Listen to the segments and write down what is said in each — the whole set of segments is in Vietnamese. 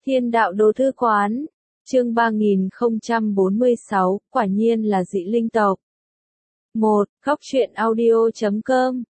Thiên đạo đồ thư quán, chương 3046, quả nhiên là dị linh tộc. 1. Góc truyện audio.com.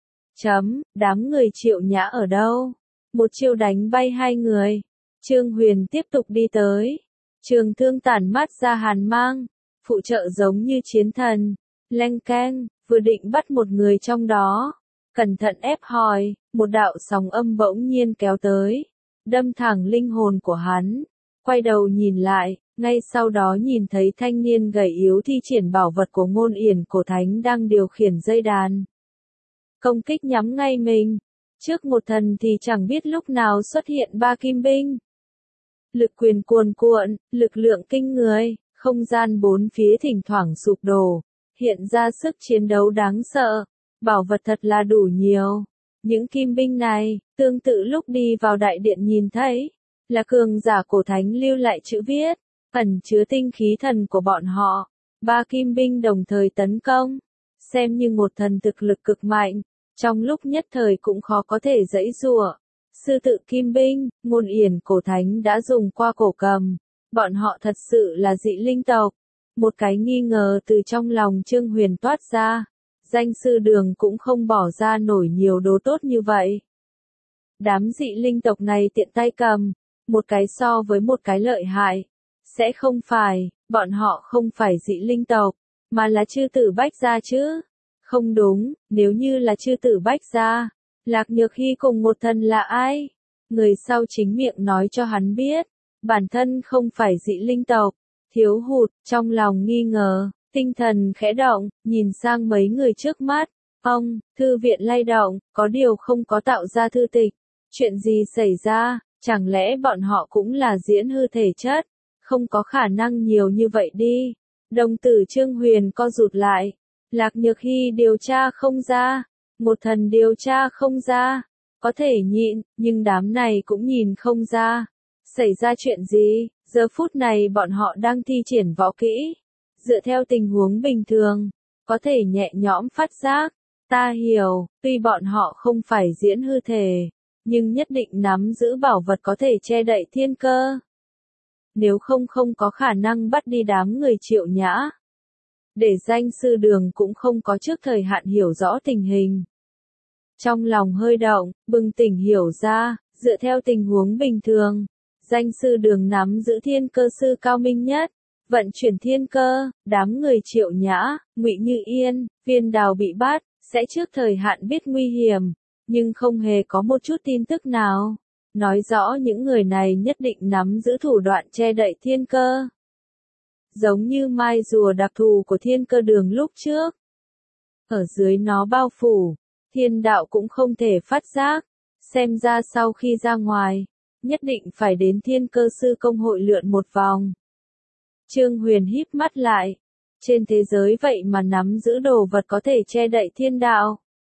Đám người Triệu Nhã ở đâu? Một chiêu đánh bay hai người. Trương Huyền tiếp tục đi tới. Trường thương tản mát ra hàn mang, phụ trợ giống như chiến thần. Leng keng, vừa định bắt một người trong đó. Cẩn thận ép hỏi, một đạo sóng âm bỗng nhiên kéo tới. Đâm thẳng linh hồn của hắn. Quay đầu nhìn lại, ngay sau đó nhìn thấy thanh niên gầy yếu thi triển bảo vật của Ngôn Yển Cổ Thánh đang điều khiển dây đàn. Công kích nhắm ngay mình. Trước một thần thì chẳng biết lúc nào xuất hiện ba kim binh. Lực quyền cuồn cuộn, lực lượng kinh người, không gian bốn phía thỉnh thoảng sụp đổ, hiện ra sức chiến đấu đáng sợ. Bảo vật thật là đủ nhiều. Những kim binh này, tương tự lúc đi vào đại điện nhìn thấy, là cường giả cổ thánh lưu lại chữ viết, ẩn chứa tinh khí thần của bọn họ. Ba kim binh đồng thời tấn công, xem như một thần thực lực cực mạnh, trong lúc nhất thời cũng khó có thể giãy giụa. Sư tự kim binh, Ngôn Yển Cổ Thánh đã dùng qua cổ cầm, bọn họ thật sự là dị linh tộc. Một cái nghi ngờ từ trong lòng Trương Huyền toát ra. Danh sư Đường cũng không bỏ ra nổi nhiều đồ tốt như vậy. Đám dị linh tộc này tiện tay cầm, một cái so với một cái lợi hại. Sẽ không phải, bọn họ không phải dị linh tộc, mà là chư tử Bách Gia chứ. Không đúng, nếu như là chư tử Bách Gia, Lạc Nhược Hy cùng một thần là ai? Người sau chính miệng nói cho hắn biết, bản thân không phải dị linh tộc. Thiếu hụt, trong lòng nghi ngờ. Tinh thần khẽ động, nhìn sang mấy người trước mắt. Ông, thư viện lay động, có điều không có tạo ra thư tịch. Chuyện gì xảy ra, chẳng lẽ bọn họ cũng là diễn hư thể chất? Không có khả năng nhiều như vậy đi. Đồng tử Trương Huyền co rụt lại. Lạc Nhược Hy điều tra không ra. Một thần điều tra không ra. Có thể nhịn, nhưng đám này cũng nhìn không ra. Xảy ra chuyện gì? Giờ phút này bọn họ đang thi triển võ kỹ. Dựa theo tình huống bình thường, có thể nhẹ nhõm phát giác. Ta hiểu, tuy bọn họ không phải diễn hư thể, nhưng nhất định nắm giữ bảo vật có thể che đậy thiên cơ. Nếu không có khả năng bắt đi đám người Triệu Nhã. Để danh sư Đường cũng không có trước thời hạn hiểu rõ tình hình. Trong lòng hơi động, bừng tỉnh hiểu ra, dựa theo tình huống bình thường, danh sư Đường nắm giữ thiên cơ sư cao minh nhất. Vận chuyển thiên cơ, đám người Triệu Nhã, Ngụy Như Yên, Viên Đào bị bắt, sẽ trước thời hạn biết nguy hiểm, nhưng không hề có một chút tin tức nào. Nói rõ những người này nhất định nắm giữ thủ đoạn che đậy thiên cơ. Giống như mai rùa đặc thù của thiên cơ đường lúc trước. Ở dưới nó bao phủ, thiên đạo cũng không thể phát giác. Xem ra sau khi ra ngoài, nhất định phải đến thiên cơ sư công hội lượn một vòng. Trương Huyền híp mắt lại. Trên thế giới vậy mà nắm giữ đồ vật có thể che đậy thiên đạo.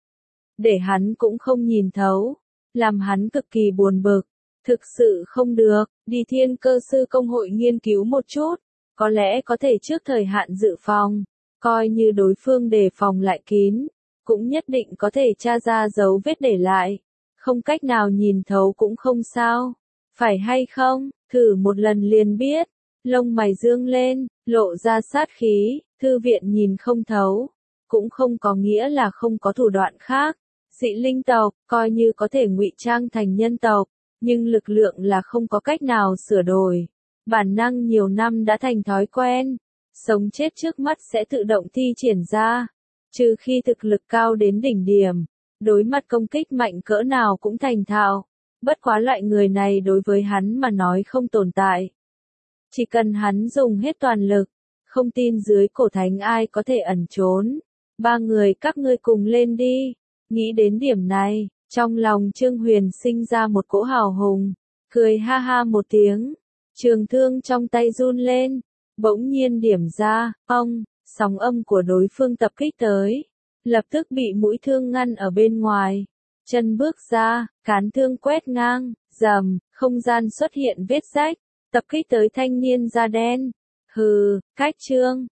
Để hắn cũng không nhìn thấu. Làm hắn cực kỳ buồn bực. Thực sự không được, đi thiên cơ sư công hội nghiên cứu một chút. Có lẽ có thể trước thời hạn dự phòng. Coi như đối phương đề phòng lại kín. Cũng nhất định có thể tra ra dấu vết để lại. Không cách nào nhìn thấu cũng không sao. Phải hay không, thử một lần liền biết. Lông mày dương lên, lộ ra sát khí, thư viện nhìn không thấu, cũng không có nghĩa là không có thủ đoạn khác. Dị linh tộc, coi như có thể ngụy trang thành nhân tộc, nhưng lực lượng là không có cách nào sửa đổi. Bản năng nhiều năm đã thành thói quen, sống chết trước mắt sẽ tự động thi triển ra, trừ khi thực lực cao đến đỉnh điểm, đối mặt công kích mạnh cỡ nào cũng thành thạo. Bất quá loại người này đối với hắn mà nói không tồn tại. Chỉ cần hắn dùng hết toàn lực, không tin dưới cổ thánh ai có thể ẩn trốn. Ba người các ngươi cùng lên đi. Nghĩ đến điểm này, trong lòng Trương Huyền sinh ra một cỗ hào hùng, cười ha ha một tiếng. Trường thương trong tay run lên, bỗng nhiên điểm ra, sóng âm của đối phương tập kích tới. Lập tức bị mũi thương ngăn ở bên ngoài. Chân bước ra, cán thương quét ngang, rầm, không gian xuất hiện vết rách. Tập kích tới thanh niên da đen. Hừ, cách Trương,